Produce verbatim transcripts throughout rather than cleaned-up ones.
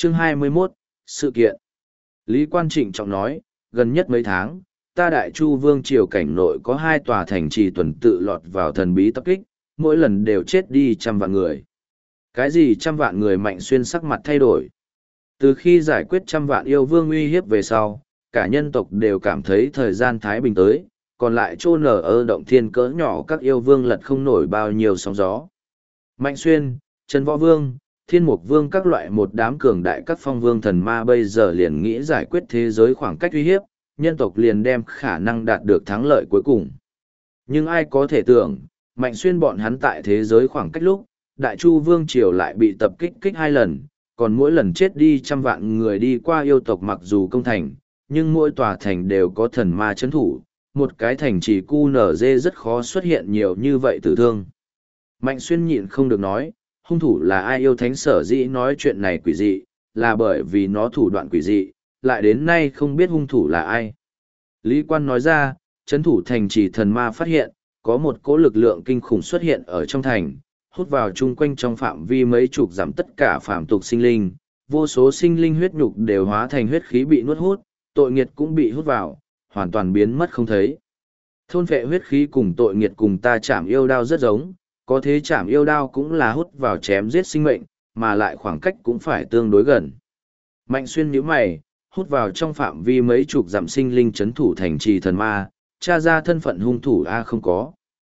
Chương hai mươi mốt, sự kiện. Lý Quan Trịnh trọng nói, gần nhất mấy tháng, ta Đại Chu Vương triều cảnh nội có hai tòa thành trì tuần tự lọt vào thần bí tập kích, mỗi lần đều chết đi trăm vạn người. Cái gì trăm vạn người? Mạnh Xuyên sắc mặt thay đổi. Từ khi giải quyết trăm vạn yêu vương uy hiếp về sau, cả nhân tộc đều cảm thấy thời gian thái bình tới, còn lại chôn nở ở động thiên cỡ nhỏ các yêu vương lật không nổi bao nhiêu sóng gió. Mạnh Xuyên, Trần Võ Vương, Thiên Mục Vương các loại một đám cường đại các phong vương thần ma bây giờ liền nghĩ giải quyết thế giới khoảng cách uy hiếp, nhân tộc liền đem khả năng đạt được thắng lợi cuối cùng. Nhưng ai có thể tưởng, Mạnh Xuyên bọn hắn tại thế giới khoảng cách lúc, Đại Chu Vương triều lại bị tập kích kích hai lần, còn mỗi lần chết đi trăm vạn người đi qua yêu tộc mặc dù công thành, nhưng mỗi tòa thành đều có thần ma chấn thủ, một cái thành chỉ cu nở dê rất khó xuất hiện nhiều như vậy tử thương. Mạnh Xuyên nhịn không được nói, hung thủ là ai? Yêu thánh sở dĩ nói chuyện này quỷ dị, là bởi vì nó thủ đoạn quỷ dị, lại đến nay không biết hung thủ là ai. Lý Quan nói ra, chấn thủ thành trì thần ma phát hiện, có một cỗ lực lượng kinh khủng xuất hiện ở trong thành, hút vào chung quanh trong phạm vi mấy chục dặm tất cả phạm tục sinh linh, vô số sinh linh huyết nhục đều hóa thành huyết khí bị nuốt hút, tội nghiệt cũng bị hút vào, hoàn toàn biến mất không thấy. Thôn phệ huyết khí cùng tội nghiệt cùng ta chạm yêu đao rất giống, có thế chạm yêu đao cũng là hút vào chém giết sinh mệnh, mà lại khoảng cách cũng phải tương đối gần. Mạnh Xuyên nhíu mày, hút vào trong phạm vi mấy chục dặm sinh linh chấn thủ thành trì thần ma, tra ra thân phận hung thủ A không có.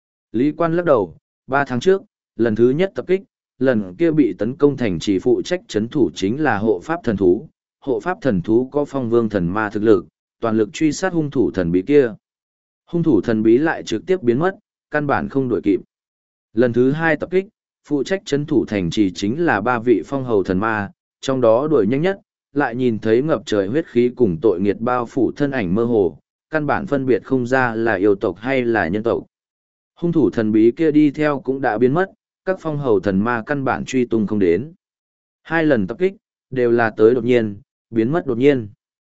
Lý Quan lắc đầu, ba tháng trước, lần thứ nhất tập kích, lần kia bị tấn công thành trì phụ trách chấn thủ chính là hộ pháp thần thú. Hộ pháp thần thú có phong vương thần ma thực lực, toàn lực truy sát hung thủ thần bí kia. Hung thủ thần bí lại trực tiếp biến mất, căn bản không đuổi kịp. Lần thứ hai tập kích, phụ trách chấn thủ thành trì chính là ba vị phong hầu thần ma, trong đó đuổi nhanh nhất, lại nhìn thấy ngập trời huyết khí cùng tội nghiệt bao phủ thân ảnh mơ hồ, căn bản phân biệt không ra là yêu tộc hay là nhân tộc. Hung thủ thần bí kia đi theo cũng đã biến mất, các phong hầu thần ma căn bản truy tung không đến. Hai lần tập kích, đều là tới đột nhiên, biến mất đột nhiên.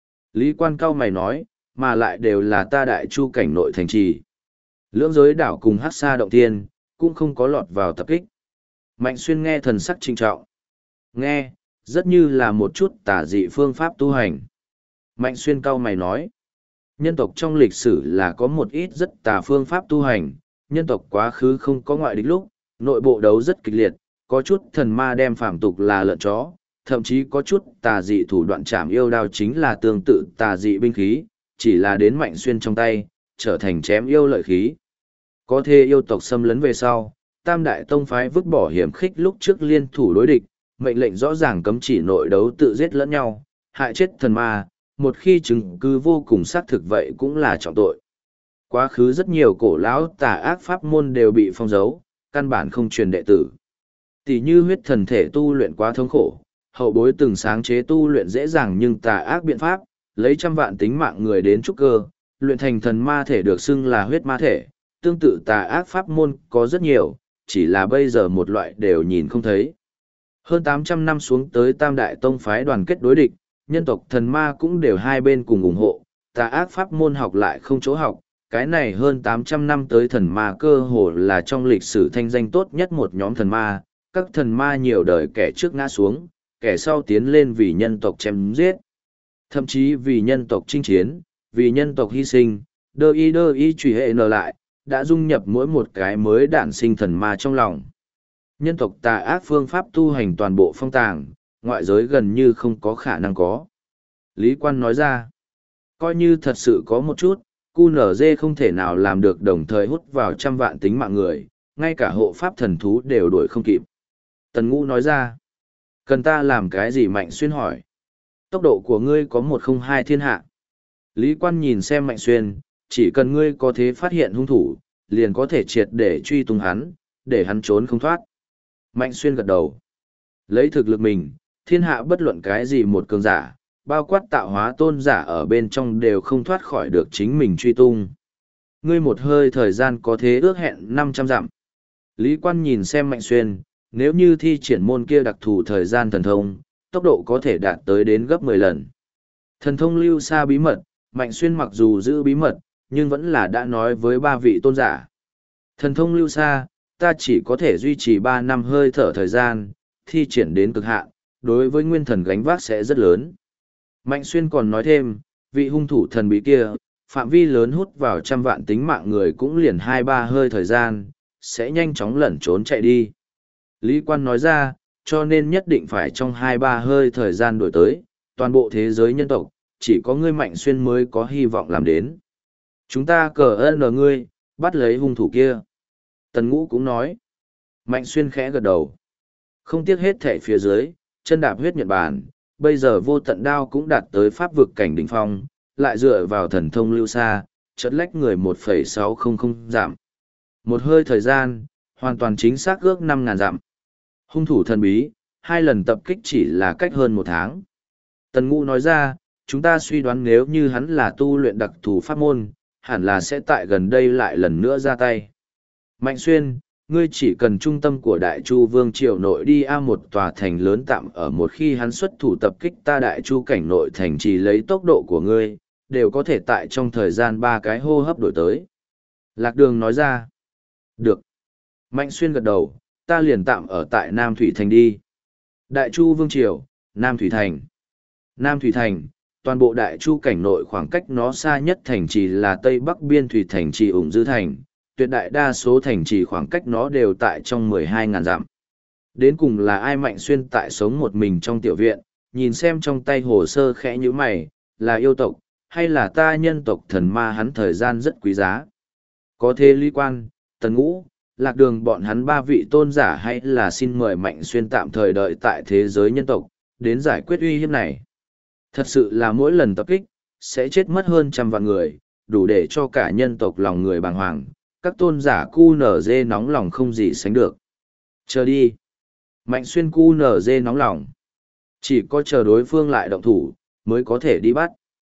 Lý Quan cao mày nói, mà lại đều là ta Đại Chu cảnh nội thành trì. Lưỡng giới đảo cùng Hắc Sa động thiên, cũng không có lọt vào tập kích. Mạnh Xuyên nghe thần sắc trinh trọng. Nghe, rất như là một chút tà dị phương pháp tu hành. Mạnh Xuyên cao mày nói, nhân tộc trong lịch sử là có một ít rất tà phương pháp tu hành, nhân tộc quá khứ không có ngoại địch lúc, nội bộ đấu rất kịch liệt, có chút thần ma đem phàm tục là lợn chó, thậm chí có chút tà dị thủ đoạn chạm yêu đao chính là tương tự tà dị binh khí, chỉ là đến Mạnh Xuyên trong tay, trở thành chém yêu lợi khí. Có thể yêu tộc xâm lấn về sau, Tam Đại Tông phái vứt bỏ hiểm khích lúc trước liên thủ đối địch, mệnh lệnh rõ ràng cấm chỉ nội đấu tự giết lẫn nhau, hại chết thần ma, một khi chứng cứ vô cùng xác thực vậy cũng là trọng tội. Quá khứ rất nhiều cổ lão tà ác pháp môn đều bị phong dấu, căn bản không truyền đệ tử. Tỷ như huyết thần thể tu luyện quá thống khổ, hậu bối từng sáng chế tu luyện dễ dàng nhưng tà ác biện pháp, lấy trăm vạn tính mạng người đến trúc cơ, luyện thành thần ma thể được xưng là huyết ma thể, tương tự tà ác pháp môn có rất nhiều, chỉ là bây giờ một loại đều nhìn không thấy. Hơn tám trăm năm xuống tới Tam Đại Tông phái đoàn kết đối địch, nhân tộc thần ma cũng đều hai bên cùng ủng hộ, tà ác pháp môn học lại không chỗ học, cái này hơn tám trăm năm tới thần ma cơ hồ là trong lịch sử thanh danh tốt nhất một nhóm thần ma, các thần ma nhiều đời kẻ trước ngã xuống, kẻ sau tiến lên vì nhân tộc chém giết, thậm chí vì nhân tộc chinh chiến, vì nhân tộc hy sinh, đơ y đơ y truy hệ nở lại, đã dung nhập mỗi một cái mới đản sinh thần ma trong lòng. Nhân tộc tà ác phương pháp tu hành toàn bộ phong tàng, ngoại giới gần như không có khả năng có. Lý Quan nói ra, coi như thật sự có một chút, cu nở dê không thể nào làm được đồng thời hút vào trăm vạn tính mạng người, ngay cả hộ pháp thần thú đều đuổi không kịp. Tần Ngũ nói ra, cần ta làm cái gì? Mạnh Xuyên hỏi. Tốc độ của ngươi có một không hai thiên hạ. Lý Quan nhìn xem Mạnh Xuyên, chỉ cần ngươi có thể phát hiện hung thủ, liền có thể triệt để truy tung hắn, để hắn trốn không thoát. Mạnh Xuyên gật đầu. Lấy thực lực mình, thiên hạ bất luận cái gì một cường giả, bao quát tạo hóa tôn giả ở bên trong đều không thoát khỏi được chính mình truy tung. Ngươi một hơi thời gian có thế ước hẹn năm trăm dặm. Lý Quan nhìn xem Mạnh Xuyên, nếu như thi triển môn kia đặc thù thời gian thần thông, tốc độ có thể đạt tới đến gấp mười lần. Thần thông lưu xa bí mật, Mạnh Xuyên mặc dù giữ bí mật, nhưng vẫn là đã nói với ba vị tôn giả. Thần thông lưu xa, ta chỉ có thể duy trì ba năm hơi thở thời gian, thi triển đến cực hạn, đối với nguyên thần gánh vác sẽ rất lớn. Mạnh Xuyên còn nói thêm, vị hung thủ thần bí kia, phạm vi lớn hút vào trăm vạn tính mạng người cũng liền hai ba hơi thời gian, sẽ nhanh chóng lẩn trốn chạy đi. Lý Quan nói ra, cho nên nhất định phải trong hai ba hơi thời gian đổi tới, toàn bộ thế giới nhân tộc, chỉ có ngươi Mạnh Xuyên mới có hy vọng làm đến. Chúng ta cờ ơn ở ngươi, bắt lấy hung thủ kia. Tần Ngũ cũng nói. Mạnh Xuyên khẽ gật đầu. Không tiếc hết thảy phía dưới, chân đạp huyết Nhật Bản, bây giờ vô tận đao cũng đạt tới pháp vực cảnh đỉnh phong, lại dựa vào thần thông lưu xa, chật lách người một phẩy sáu không không giảm. Một hơi thời gian, hoàn toàn chính xác ước năm ngàn dặm. Hung thủ thần bí, hai lần tập kích chỉ là cách hơn một tháng. Tần Ngũ nói ra, chúng ta suy đoán nếu như hắn là tu luyện đặc thù pháp môn, hẳn là sẽ tại gần đây lại lần nữa ra tay. Mạnh Xuyên, ngươi chỉ cần trung tâm của Đại Chu Vương Triều nội đi a một tòa thành lớn tạm ở một khi hắn xuất thủ tập kích ta Đại Chu cảnh nội thành trì lấy tốc độ của ngươi, đều có thể tại trong thời gian ba cái hô hấp đổi tới. Lạc Đường nói ra. Được. Mạnh Xuyên gật đầu, ta liền tạm ở tại Nam Thủy Thành đi. Đại Chu Vương Triều, Nam Thủy Thành. Nam Thủy Thành, toàn bộ Đại Chu cảnh nội khoảng cách nó xa nhất thành trì là Tây Bắc biên Thủy Thành trì Ủng Dư Thành, tuyệt đại đa số thành trì khoảng cách nó đều tại trong mười hai ngàn dặm. Đến cùng là ai Mạnh Xuyên tại sống một mình trong tiểu viện, nhìn xem trong tay hồ sơ khẽ như mày, là yêu tộc, hay là ta nhân tộc thần ma hắn thời gian rất quý giá. Có thế Lý Quan, Tần Ngũ, Lạc Đường bọn hắn ba vị tôn giả hay là xin mời Mạnh Xuyên tạm thời đợi tại thế giới nhân tộc, đến giải quyết uy hiếp này. Thật sự là mỗi lần tập kích, sẽ chết mất hơn trăm vạn người, đủ để cho cả nhân tộc lòng người bàng hoàng, các tôn giả cu nở dê nóng lòng không gì sánh được. Chờ đi. Mạnh Xuyên cu nở dê nóng lòng. Chỉ có chờ đối phương lại động thủ, mới có thể đi bắt.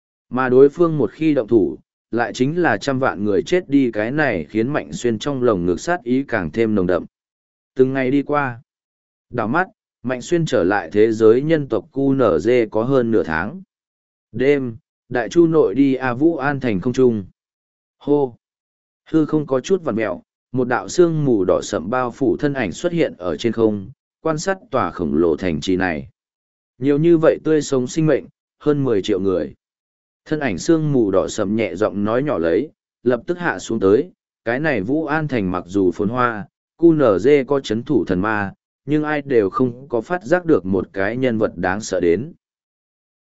Mà đối phương một khi động thủ, lại chính là trăm vạn người chết đi, cái này khiến Mạnh Xuyên trong lồng ngực sát ý càng thêm nồng đậm. Từng ngày đi qua. Đảo mắt, Mạnh Xuyên trở lại thế giới nhân tộc cu nở dê có hơn nửa tháng. Đêm, Đại Chu nội đi A Vũ An thành không trung. Hô! Hư không có chút vằn mẹo, một đạo sương mù đỏ sậm bao phủ thân ảnh xuất hiện ở trên không, quan sát tòa khổng lồ thành trì này. Nhiều như vậy tươi sống sinh mệnh, hơn mười triệu người. Thân ảnh sương mù đỏ sậm nhẹ giọng nói nhỏ lấy, lập tức hạ xuống tới, cái này Vũ An thành mặc dù phồn hoa, cu nở dê có chấn thủ thần ma, nhưng ai đều không có phát giác được một cái nhân vật đáng sợ đến.